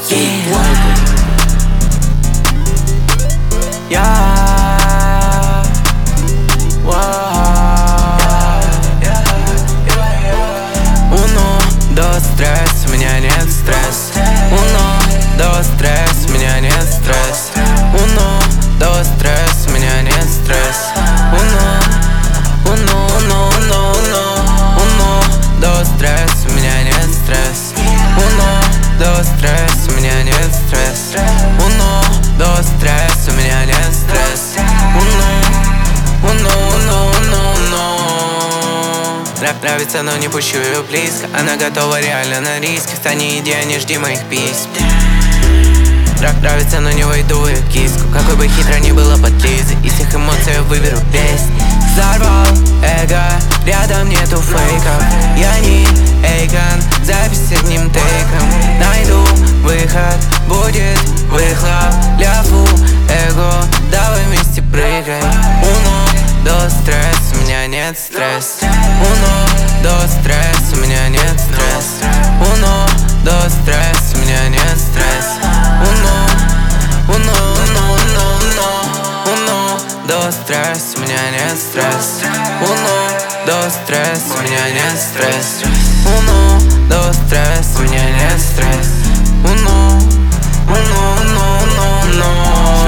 Uno, dos, tres, у меня нет стресс. Uno, dos, tres, у меня нет стресс. Uno, dos, tres, у меня нет стресс. Uno, uno, uno, uno, uno. Uno, dos, tres, у меня нет стресс. Uno, dos, tres, у меня нет стресс. Uno, dos, tres, у меня нет стресс. Uno, uno, uno, uno, uno. Рэп нравится, но не пущу ее близко. Она готова реально на риски. Стань иди, не жди моих писем. Рэп нравится, но не войду я в киску. Какой бы хитро ни было под Лизой, из всех эмоций я выберу песнь. Взорвал эго, рядом нету фейков. Я не Эйкон, запись с одним тейком. Найду выход, будет выхлоп. Ляфу, эго, давай вместе прыгай. Uno, dos, tres, у меня нет стресс. Uno, dos, tres, у меня нет стресс. Uno, dos, tres, у меня нет стресс. Uno, uno, uno, uno, uno. Uno, dos, tres, у меня нет стресс. Uno, dos, tres, у меня нет стресс. Uno, dos, tres, у меня нет стресс. Uno, uno, uno, uno, uno.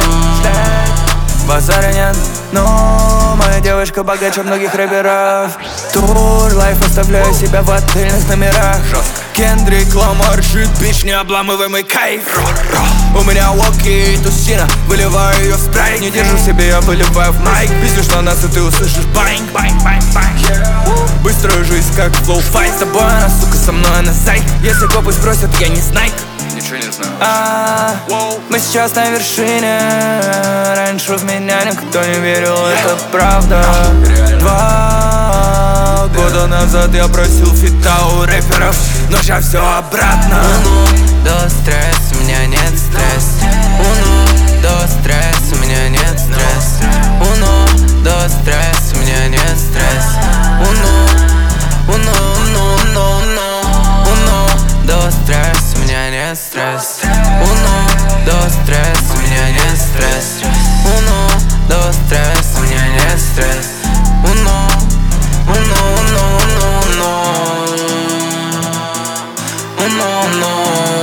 Базара нет, но моя девушка богаче многих рэперов. Тур, лайф, оставляю себя в отельных номерах. Кендрик Ламар, жит, бич, необламываемый кайф. У меня walkie и тусина, выливаю ее в спрайт. Не держу в себе, я выливаю в майк. Пиздишь на нас, и ты услышишь банк, банк, банк, банк. Быстрая жизнь, как флоу файт. С тобой она, сука, со мной на сайт. Если копы спросят, я не снайк. Ничего не знаю. Мы сейчас на вершине. Раньше в меня никто не верил, это правда. 2 года назад я просил фита у рэперов, но сейчас все обратно. Uno, dos, tres, у меня нет стресс. Uno, dos, tres, у меня нет стресс. Uno, dos, tres, у меня нет стресс. Uno, uno, uno, uno, uno. Uno, dos, tres, у меня нет стресс. Uno, dos, tres, у меня нет стресс. Uno, dos, tres, у меня нет стресс. Uno, uno, uno, uno, uno. Uno, uno.